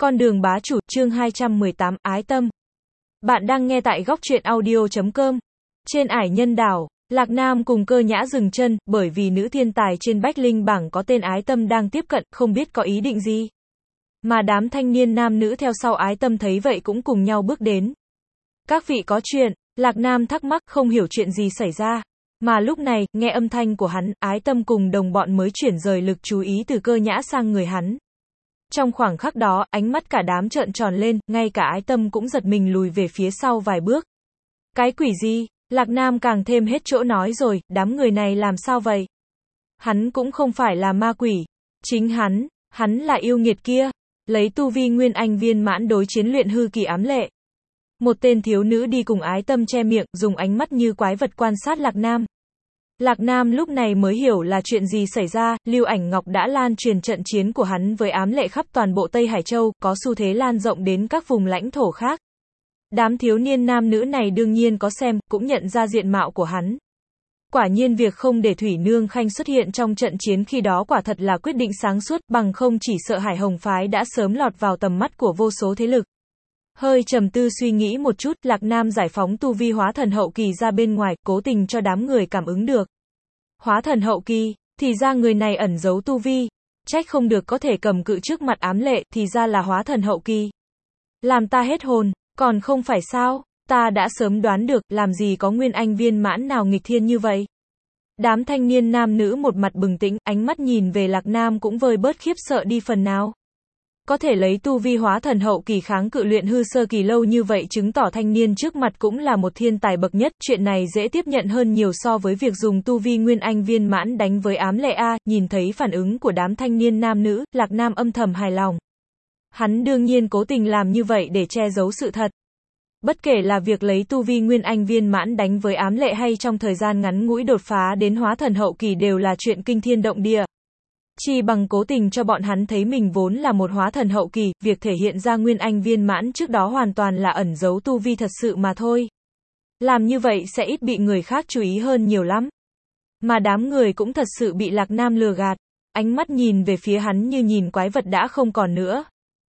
Con đường bá chủ, chương 218, ái tâm. Bạn đang nghe tại góc truyện audio.com. Trên ải nhân đảo, Lạc Nam cùng Cơ Nhã dừng chân, bởi vì nữ thiên tài trên Bách Linh bảng có tên ái tâm đang tiếp cận, không biết có ý định gì. Mà đám thanh niên nam nữ theo sau ái tâm thấy vậy cũng cùng nhau bước đến. Các vị có chuyện, Lạc Nam thắc mắc không hiểu chuyện gì xảy ra. Mà lúc này, nghe âm thanh của hắn, ái tâm cùng đồng bọn mới chuyển rời lực chú ý từ Cơ Nhã sang người hắn. Trong khoảng khắc đó, ánh mắt cả đám trợn tròn lên, ngay cả ái tâm cũng giật mình lùi về phía sau vài bước. Cái quỷ gì? Lạc Nam càng thêm hết chỗ nói rồi, đám người này làm sao vậy? Hắn cũng không phải là ma quỷ. Chính hắn là yêu nghiệt kia. Lấy tu vi nguyên anh viên mãn đối chiến luyện hư kỳ ám lệ. Một tên thiếu nữ đi cùng ái tâm che miệng, dùng ánh mắt như quái vật quan sát Lạc Nam. Lạc Nam lúc này mới hiểu là chuyện gì xảy ra, Lưu Ảnh Ngọc đã lan truyền trận chiến của hắn với ám lệ khắp toàn bộ Tây Hải Châu, có xu thế lan rộng đến các vùng lãnh thổ khác. Đám thiếu niên nam nữ này đương nhiên có xem, cũng nhận ra diện mạo của hắn. Quả nhiên việc không để Thủy Nương Khanh xuất hiện trong trận chiến khi đó quả thật là quyết định sáng suốt, bằng không chỉ sợ Hải Hồng Phái đã sớm lọt vào tầm mắt của vô số thế lực. Hơi trầm tư suy nghĩ một chút, Lạc Nam giải phóng tu vi hóa thần hậu kỳ ra bên ngoài, cố tình cho đám người cảm ứng được. Hóa thần hậu kỳ, thì ra người này ẩn giấu tu vi. Trách không được có thể cầm cự trước mặt ám lệ, thì ra là hóa thần hậu kỳ. Làm ta hết hồn, còn không phải sao, ta đã sớm đoán được, làm gì có nguyên anh viên mãn nào nghịch thiên như vậy. Đám thanh niên nam nữ một mặt bừng tỉnh, ánh mắt nhìn về Lạc Nam cũng vơi bớt khiếp sợ đi phần nào. Có thể lấy tu vi hóa thần hậu kỳ kháng cự luyện hư sơ kỳ lâu như vậy chứng tỏ thanh niên trước mặt cũng là một thiên tài bậc nhất, chuyện này dễ tiếp nhận hơn nhiều so với việc dùng tu vi nguyên anh viên mãn đánh với ám lệ A, nhìn thấy phản ứng của đám thanh niên nam nữ, Lạc Nam âm thầm hài lòng. Hắn đương nhiên cố tình làm như vậy để che giấu sự thật. Bất kể là việc lấy tu vi nguyên anh viên mãn đánh với ám lệ hay trong thời gian ngắn ngủi đột phá đến hóa thần hậu kỳ đều là chuyện kinh thiên động địa. Chỉ bằng cố tình cho bọn hắn thấy mình vốn là một hóa thần hậu kỳ, việc thể hiện ra nguyên anh viên mãn trước đó hoàn toàn là ẩn giấu tu vi thật sự mà thôi. Làm như vậy sẽ ít bị người khác chú ý hơn nhiều lắm. Mà đám người cũng thật sự bị Lạc Nam lừa gạt, ánh mắt nhìn về phía hắn như nhìn quái vật đã không còn nữa.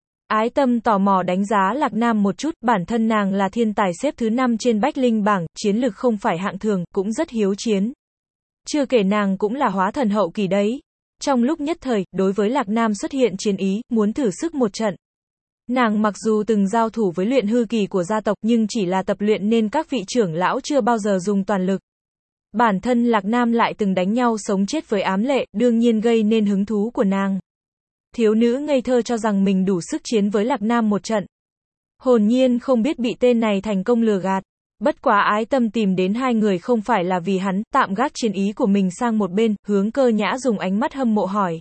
Ái tâm tò mò đánh giá Lạc Nam một chút, bản thân nàng là thiên tài xếp thứ 5 trên Bách Linh bảng, chiến lực không phải hạng thường, cũng rất hiếu chiến. Chưa kể nàng cũng là hóa thần hậu kỳ đấy. Trong lúc nhất thời, đối với Lạc Nam xuất hiện chiến ý, muốn thử sức một trận. Nàng mặc dù từng giao thủ với luyện hư kỳ của gia tộc nhưng chỉ là tập luyện nên các vị trưởng lão chưa bao giờ dùng toàn lực. Bản thân Lạc Nam lại từng đánh nhau sống chết với ám lệ, đương nhiên gây nên hứng thú của nàng. Thiếu nữ ngây thơ cho rằng mình đủ sức chiến với Lạc Nam một trận. Hồn nhiên không biết bị tên này thành công lừa gạt. Bất quá ái tâm tìm đến hai người không phải là vì hắn, tạm gác chiến ý của mình sang một bên, hướng Cơ Nhã dùng ánh mắt hâm mộ hỏi.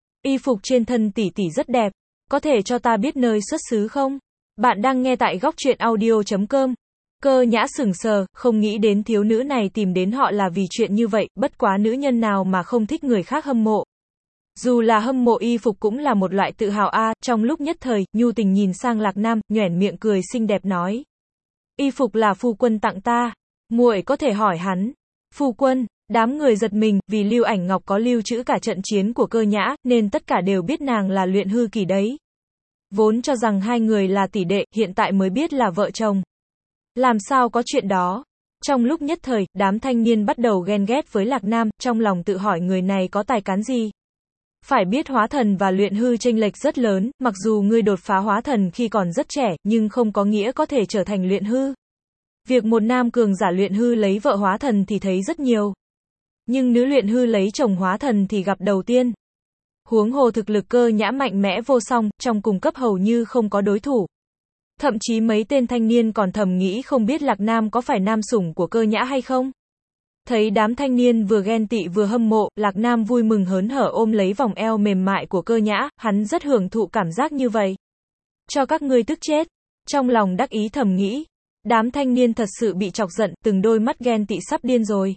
Y phục trên thân tỷ tỷ rất đẹp, có thể cho ta biết nơi xuất xứ không? Bạn đang nghe tại góc truyện audio.com. Cơ Nhã sững sờ, không nghĩ đến thiếu nữ này tìm đến họ là vì chuyện như vậy, bất quá nữ nhân nào mà không thích người khác hâm mộ. Dù là hâm mộ y phục cũng là một loại tự hào a. Trong lúc nhất thời, nhu tình nhìn sang Lạc Nam, nhoẻn miệng cười xinh đẹp nói. Y phục là phu quân tặng ta, muội có thể hỏi hắn. Phu quân, đám người giật mình, vì Lưu Ảnh Ngọc có lưu trữ cả trận chiến của Cơ Nhã, nên tất cả đều biết nàng là luyện hư kỳ đấy. Vốn cho rằng hai người là tỷ đệ, hiện tại mới biết là vợ chồng. Làm sao có chuyện đó? Trong lúc nhất thời, đám thanh niên bắt đầu ghen ghét với Lạc Nam, trong lòng tự hỏi người này có tài cán gì? Phải biết hóa thần và luyện hư chênh lệch rất lớn, mặc dù ngươi đột phá hóa thần khi còn rất trẻ, nhưng không có nghĩa có thể trở thành luyện hư. Việc một nam cường giả luyện hư lấy vợ hóa thần thì thấy rất nhiều. Nhưng nữ luyện hư lấy chồng hóa thần thì gặp đầu tiên. Huống hồ thực lực Cơ Nhã mạnh mẽ vô song, trong cùng cấp hầu như không có đối thủ. Thậm chí mấy tên thanh niên còn thầm nghĩ không biết Lạc Nam có phải nam sủng của Cơ Nhã hay không. Thấy đám thanh niên vừa ghen tị vừa hâm mộ, Lạc Nam vui mừng hớn hở ôm lấy vòng eo mềm mại của Cơ Nhã, hắn rất hưởng thụ cảm giác như vậy. Cho các ngươi tức chết. Trong lòng đắc ý thầm nghĩ. Đám thanh niên thật sự bị chọc giận, từng đôi mắt ghen tị sắp điên rồi.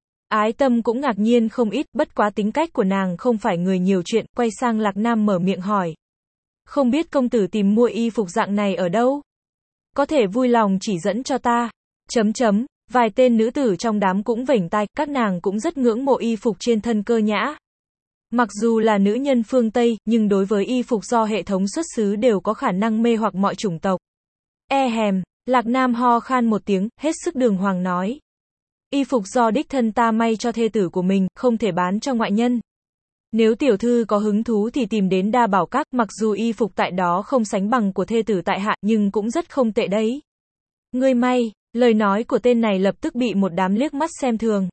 Ái tâm cũng ngạc nhiên không ít, bất quá tính cách của nàng không phải người nhiều chuyện, quay sang Lạc Nam mở miệng hỏi. Không biết công tử tìm mua y phục dạng này ở đâu? Có thể vui lòng chỉ dẫn cho ta. Vài tên nữ tử trong đám cũng vểnh tai, các nàng cũng rất ngưỡng mộ y phục trên thân Cơ Nhã. Mặc dù là nữ nhân phương Tây, nhưng đối với y phục do hệ thống xuất xứ đều có khả năng mê hoặc mọi chủng tộc. Lạc Nam ho khan một tiếng, hết sức đường hoàng nói. Y phục do đích thân ta may cho thê tử của mình, không thể bán cho ngoại nhân. Nếu tiểu thư có hứng thú thì tìm đến Đa Bảo Các, mặc dù y phục tại đó không sánh bằng của thê tử tại hạ, nhưng cũng rất không tệ đấy. Ngươi may, lời nói của tên này lập tức bị một đám liếc mắt xem thường.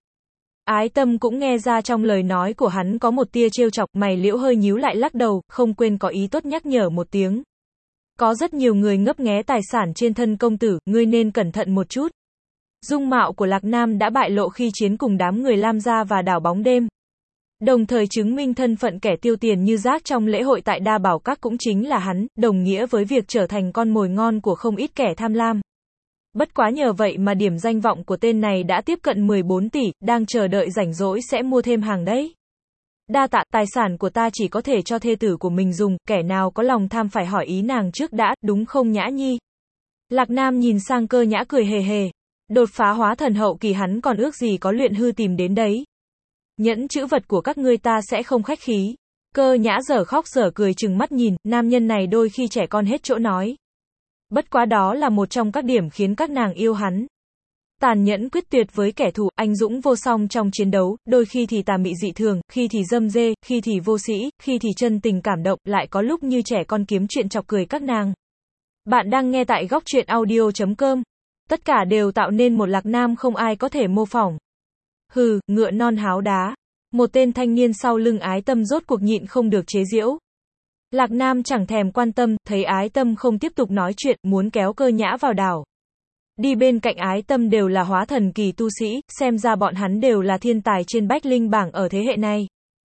Ái Tâm cũng nghe ra trong lời nói của hắn có một tia trêu chọc, mày liễu hơi nhíu lại lắc đầu, không quên có ý tốt nhắc nhở một tiếng. Có rất nhiều người ngấp nghé tài sản trên thân công tử, ngươi nên cẩn thận một chút. Dung mạo của Lạc Nam đã bại lộ khi chiến cùng đám người Lam gia và đảo bóng đêm. Đồng thời chứng minh thân phận kẻ tiêu tiền như rác trong lễ hội tại Đa Bảo Các cũng chính là hắn, đồng nghĩa với việc trở thành con mồi ngon của không ít kẻ tham lam. Bất quá nhờ vậy mà điểm danh vọng của tên này đã tiếp cận 14 tỷ, đang chờ đợi rảnh rỗi sẽ mua thêm hàng đấy. Đa tạ, tài sản của ta chỉ có thể cho thê tử của mình dùng, kẻ nào có lòng tham phải hỏi ý nàng trước đã, đúng không Nhã Nhi? Lạc Nam nhìn sang Cơ Nhã cười hề hề. Đột phá hóa thần hậu kỳ hắn còn ước gì có Luyện Hư tìm đến đấy. Nhẫn chữ vật của các ngươi ta sẽ không khách khí. Cơ Nhã dở khóc dở cười trừng mắt nhìn, nam nhân này đôi khi trẻ con hết chỗ nói. Bất quá đó là một trong các điểm khiến các nàng yêu hắn. Tàn nhẫn quyết tuyệt với kẻ thù, anh dũng vô song trong chiến đấu, đôi khi thì tà mị dị thường, khi thì dâm dê, khi thì vô sĩ, khi thì chân tình cảm động, lại có lúc như trẻ con kiếm chuyện chọc cười các nàng. Bạn đang nghe tại góc truyện audio.com. Tất cả đều tạo nên một Lạc Nam không ai có thể mô phỏng. Hừ, ngựa non háo đá. Một tên thanh niên sau lưng Ái Tâm rốt cuộc nhịn không được chế giễu. Lạc Nam chẳng thèm quan tâm, thấy Ái Tâm không tiếp tục nói chuyện, muốn kéo Cơ Nhã vào đảo. Đi bên cạnh Ái Tâm đều là hóa thần kỳ tu sĩ, xem ra bọn hắn đều là thiên tài trên Bách Linh bảng ở thế hệ này.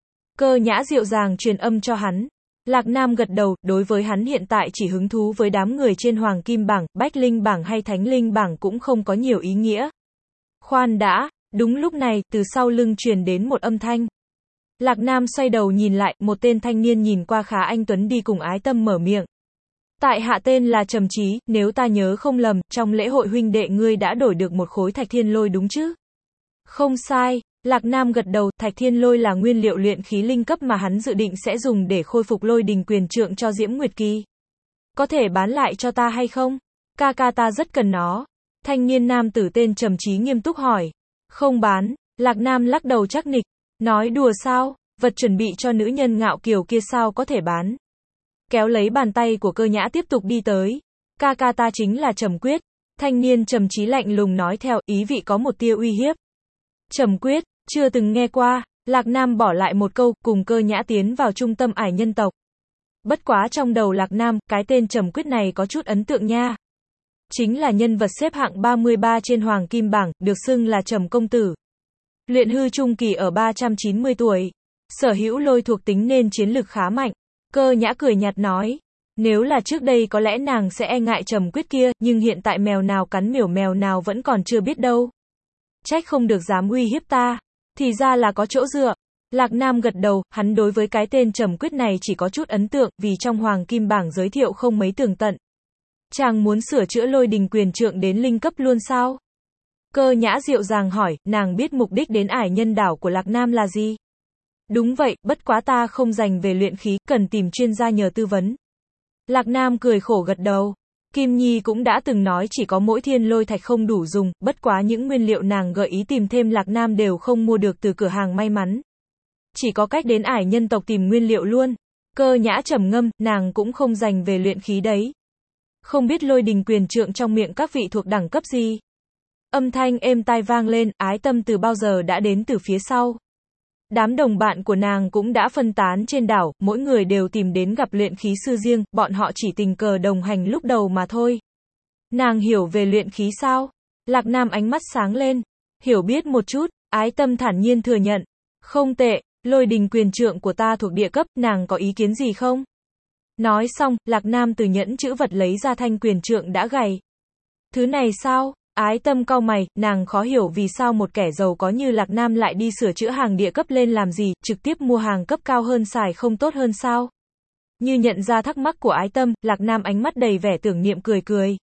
Cơ Nhã dịu dàng truyền âm cho hắn. Lạc Nam gật đầu, đối với hắn hiện tại chỉ hứng thú với đám người trên Hoàng Kim bảng, Bách Linh bảng hay Thánh Linh bảng cũng không có nhiều ý nghĩa. Khoan đã, đúng lúc này, từ sau lưng truyền đến một âm thanh. Lạc Nam xoay đầu nhìn lại, một tên thanh niên nhìn qua khá anh tuấn đi cùng Ái Tâm mở miệng. Tại hạ tên là Trầm Chí, nếu ta nhớ không lầm, trong lễ hội huynh đệ ngươi đã đổi được một khối thạch thiên lôi đúng chứ? Không sai, Lạc Nam gật đầu, thạch thiên lôi là nguyên liệu luyện khí linh cấp mà hắn dự định sẽ dùng để khôi phục lôi đình quyền trượng cho Diễm Nguyệt Kỳ. Có thể bán lại cho ta hay không? Ca ca ta rất cần nó. Thanh niên nam tử tên Trầm Chí nghiêm túc hỏi. Không bán, Lạc Nam lắc đầu chắc nịch. Nói đùa sao, vật chuẩn bị cho nữ nhân ngạo kiều kia sao có thể bán. Kéo lấy bàn tay của Cơ Nhã tiếp tục đi tới. Ca ca ta chính là Trầm Quyết. Thanh niên Trầm Chí lạnh lùng nói theo, ý vị có một tia uy hiếp. Trầm Quyết, chưa từng nghe qua. Lạc Nam bỏ lại một câu, cùng Cơ Nhã tiến vào trung tâm ải nhân tộc. Bất quá trong đầu Lạc Nam, cái tên Trầm Quyết này có chút ấn tượng nha. Chính là nhân vật xếp hạng 33 trên Hoàng Kim bảng, được xưng là Trầm công tử. Luyện hư trung kỳ ở 390 tuổi. Sở hữu lôi thuộc tính nên chiến lực khá mạnh. Cơ Nhã cười nhạt nói. Nếu là trước đây có lẽ nàng sẽ e ngại Trầm Quyết kia, nhưng hiện tại mèo nào cắn miểu mèo nào vẫn còn chưa biết đâu. Trách không được dám uy hiếp ta. Thì ra là có chỗ dựa. Lạc Nam gật đầu, hắn đối với cái tên Trầm Quyết này chỉ có chút ấn tượng, vì trong Hoàng Kim bảng giới thiệu không mấy tường tận. Chàng muốn sửa chữa lôi đình quyền trượng đến linh cấp luôn sao? Cơ Nhã dịu dàng hỏi, nàng biết mục đích đến ải nhân đảo của Lạc Nam là gì? Đúng vậy, bất quá ta không dành về luyện khí, cần tìm chuyên gia nhờ tư vấn. Lạc Nam cười khổ gật đầu. Kim Nhi cũng đã từng nói chỉ có mỗi thiên lôi thạch không đủ dùng, bất quá những nguyên liệu nàng gợi ý tìm thêm Lạc Nam đều không mua được từ cửa hàng may mắn. Chỉ có cách đến ải nhân tộc tìm nguyên liệu luôn. Cơ Nhã trầm ngâm, nàng cũng không dành về luyện khí đấy. Không biết lôi đình quyền trượng trong miệng các vị thuộc đẳng cấp gì? Âm thanh êm tai vang lên, Ái Tâm từ bao giờ đã đến từ phía sau. Đám đồng bạn của nàng cũng đã phân tán trên đảo, mỗi người đều tìm đến gặp luyện khí sư riêng, bọn họ chỉ tình cờ đồng hành lúc đầu mà thôi. Nàng hiểu về luyện khí sao? Lạc Nam ánh mắt sáng lên. Hiểu biết một chút, Ái Tâm thản nhiên thừa nhận. Không tệ, lôi đình quyền trượng của ta thuộc địa cấp, nàng có ý kiến gì không? Nói xong, Lạc Nam từ nhẫn chữ vật lấy ra thanh quyền trượng đã gầy. Thứ này sao? Ái Tâm cau mày, nàng khó hiểu vì sao một kẻ giàu có như Lạc Nam lại đi sửa chữa hàng địa cấp lên làm gì, trực tiếp mua hàng cấp cao hơn xài không tốt hơn sao? Như nhận ra thắc mắc của Ái Tâm, Lạc Nam ánh mắt đầy vẻ tưởng niệm cười cười.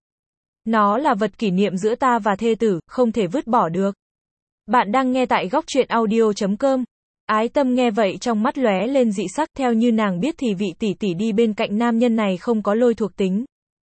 Nó là vật kỷ niệm giữa ta và thê tử, không thể vứt bỏ được. Bạn đang nghe tại góc truyện audio.com. Ái Tâm nghe vậy trong mắt lóe lên dị sắc, theo như nàng biết thì vị tỷ tỷ đi bên cạnh nam nhân này không có lôi thuộc tính.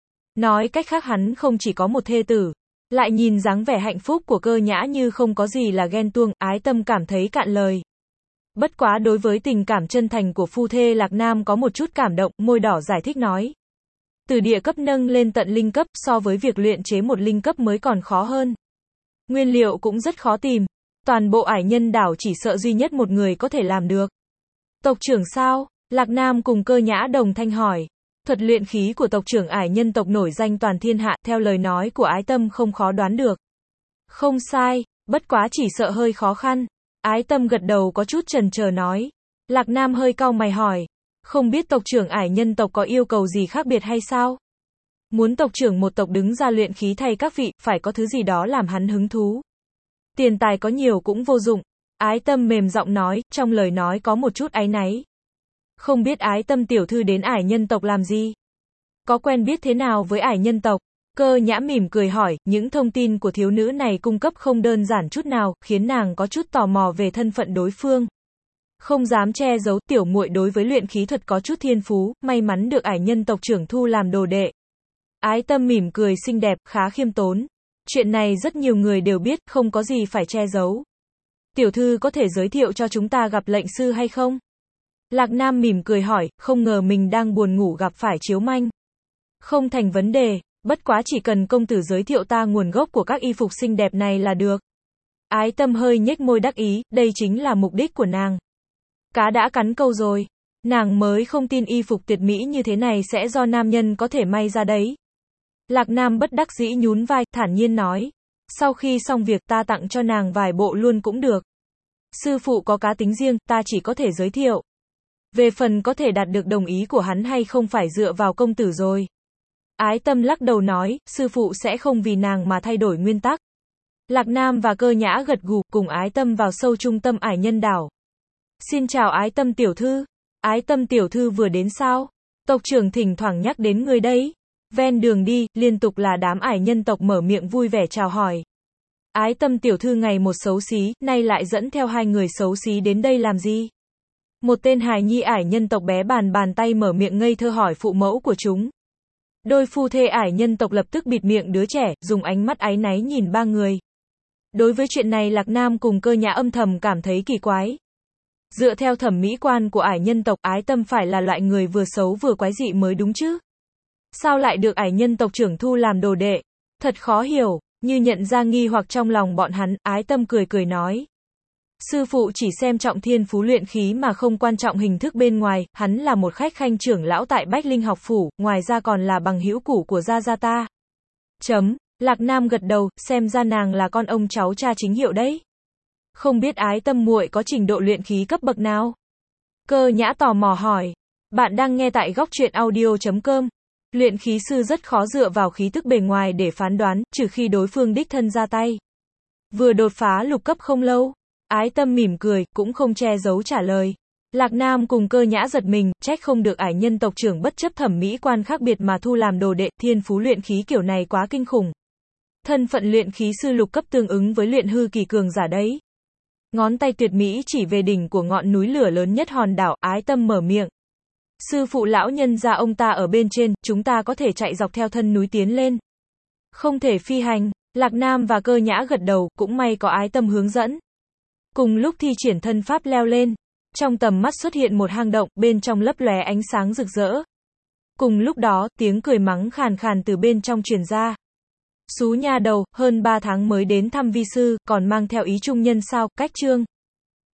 Nói cách khác hắn không chỉ có một thê tử. Lại nhìn dáng vẻ hạnh phúc của Cơ Nhã như không có gì là ghen tuông, Ái Tâm cảm thấy cạn lời. Bất quá đối với tình cảm chân thành của phu thê Lạc Nam có một chút cảm động, môi đỏ giải thích nói. Từ địa cấp nâng lên tận linh cấp, so với việc luyện chế một linh cấp mới còn khó hơn. Nguyên liệu cũng rất khó tìm. Toàn bộ Ải Nhân đảo chỉ sợ duy nhất một người có thể làm được. Tộc trưởng sao? Lạc Nam cùng Cơ Nhã đồng thanh hỏi. Thuật luyện khí của tộc trưởng Ải Nhân tộc nổi danh toàn thiên hạ, theo lời nói của Ái Tâm không khó đoán được. Không sai, bất quá chỉ sợ hơi khó khăn. Ái Tâm gật đầu có chút chần chờ nói. Lạc Nam hơi cau mày hỏi. Không biết tộc trưởng Ải Nhân tộc có yêu cầu gì khác biệt hay sao? Muốn tộc trưởng một tộc đứng ra luyện khí thay các vị, phải có thứ gì đó làm hắn hứng thú. Tiền tài có nhiều cũng vô dụng. Ái Tâm mềm giọng nói, trong lời nói có một chút áy náy. Không biết Ái Tâm tiểu thư đến Ải Nhân tộc làm gì? Có quen biết thế nào với Ải Nhân tộc? Cơ Nhã mỉm cười hỏi, những thông tin của thiếu nữ này cung cấp không đơn giản chút nào, khiến nàng có chút tò mò về thân phận đối phương. Không dám che giấu, tiểu muội đối với luyện khí thuật có chút thiên phú, may mắn được Ải Nhân tộc trưởng thu làm đồ đệ. Ái Tâm mỉm cười xinh đẹp, khá khiêm tốn. Chuyện này rất nhiều người đều biết, không có gì phải che giấu. Tiểu thư có thể giới thiệu cho chúng ta gặp lệnh sư hay không? Lạc Nam mỉm cười hỏi, không ngờ mình đang buồn ngủ gặp phải Chiếu Manh. Không thành vấn đề, bất quá chỉ cần công tử giới thiệu ta nguồn gốc của các y phục xinh đẹp này là được. Ái Tâm hơi nhếch môi đắc ý, đây chính là mục đích của nàng. Cá đã cắn câu rồi. Nàng mới không tin y phục tuyệt mỹ như thế này sẽ do nam nhân có thể may ra đấy. Lạc Nam bất đắc dĩ nhún vai, thản nhiên nói. Sau khi xong việc ta tặng cho nàng vài bộ luôn cũng được. Sư phụ có cá tính riêng, ta chỉ có thể giới thiệu. Về phần có thể đạt được đồng ý của hắn hay không phải dựa vào công tử rồi. Ái Tâm lắc đầu nói, sư phụ sẽ không vì nàng mà thay đổi nguyên tắc. Lạc Nam và Cơ Nhã gật gù, cùng Ái Tâm vào sâu trung tâm Ải Nhân đảo. Xin chào Ái Tâm tiểu thư. Ái Tâm tiểu thư vừa đến sao? Tộc trưởng thỉnh thoảng nhắc đến người đấy. Ven đường đi, liên tục là đám Ải Nhân tộc mở miệng vui vẻ chào hỏi. Ái Tâm tiểu thư ngày một xấu xí, nay lại dẫn theo hai người xấu xí đến đây làm gì? Một tên hài nhi Ải Nhân tộc bé bàn tay mở miệng ngây thơ hỏi phụ mẫu của chúng. Đôi phu thê Ải Nhân tộc lập tức bịt miệng đứa trẻ, dùng ánh mắt áy náy nhìn ba người. Đối với chuyện này Lạc Nam cùng Cơ Nhã âm thầm cảm thấy kỳ quái. Dựa theo thẩm mỹ quan của Ải Nhân tộc, Ái Tâm phải là loại người vừa xấu vừa quái dị mới đúng chứ. Sao lại được Ải Nhân tộc trưởng thu làm đồ đệ? Thật khó hiểu. Như nhận ra nghi hoặc trong lòng bọn hắn, Ái Tâm cười cười nói. Sư phụ chỉ xem trọng thiên phú luyện khí mà không quan trọng hình thức bên ngoài, hắn là một khách khanh trưởng lão tại Bách Linh học phủ, ngoài ra còn là bằng hữu cũ của gia gia ta. Lạc Nam gật đầu, xem ra nàng là con ông cháu cha chính hiệu đấy. Không biết Ái Tâm muội có trình độ luyện khí cấp bậc nào? Cơ Nhã tò mò hỏi. Bạn đang nghe tại góc truyện audio.com. Luyện khí sư rất khó dựa vào khí tức bề ngoài để phán đoán, trừ khi đối phương đích thân ra tay. Vừa đột phá lục cấp không lâu. Ái Tâm mỉm cười, cũng không che giấu trả lời. Lạc Nam cùng Cơ Nhã giật mình, trách không được Ải Nhân tộc trưởng bất chấp thẩm mỹ quan khác biệt mà thu làm đồ đệ, thiên phú luyện khí kiểu này quá kinh khủng. Thân phận luyện khí sư lục cấp tương ứng với luyện hư kỳ cường giả đấy. Ngón tay tuyệt mỹ chỉ về đỉnh của ngọn núi lửa lớn nhất hòn đảo, Ái Tâm mở miệng. Sư phụ lão nhân gia ông ta ở bên trên, chúng ta có thể chạy dọc theo thân núi tiến lên. Không thể phi hành. Lạc Nam và Cơ Nhã gật đầu, cũng may có Ái Tâm hướng dẫn. Cùng lúc thi triển thân pháp leo lên, trong tầm mắt xuất hiện một hang động, bên trong lấp lóe ánh sáng rực rỡ. Cùng lúc đó, tiếng cười mắng khàn khàn từ bên trong truyền ra. Xú nha đầu, hơn 3 tháng mới đến thăm vi sư, còn mang theo ý trung nhân sao, cách chương.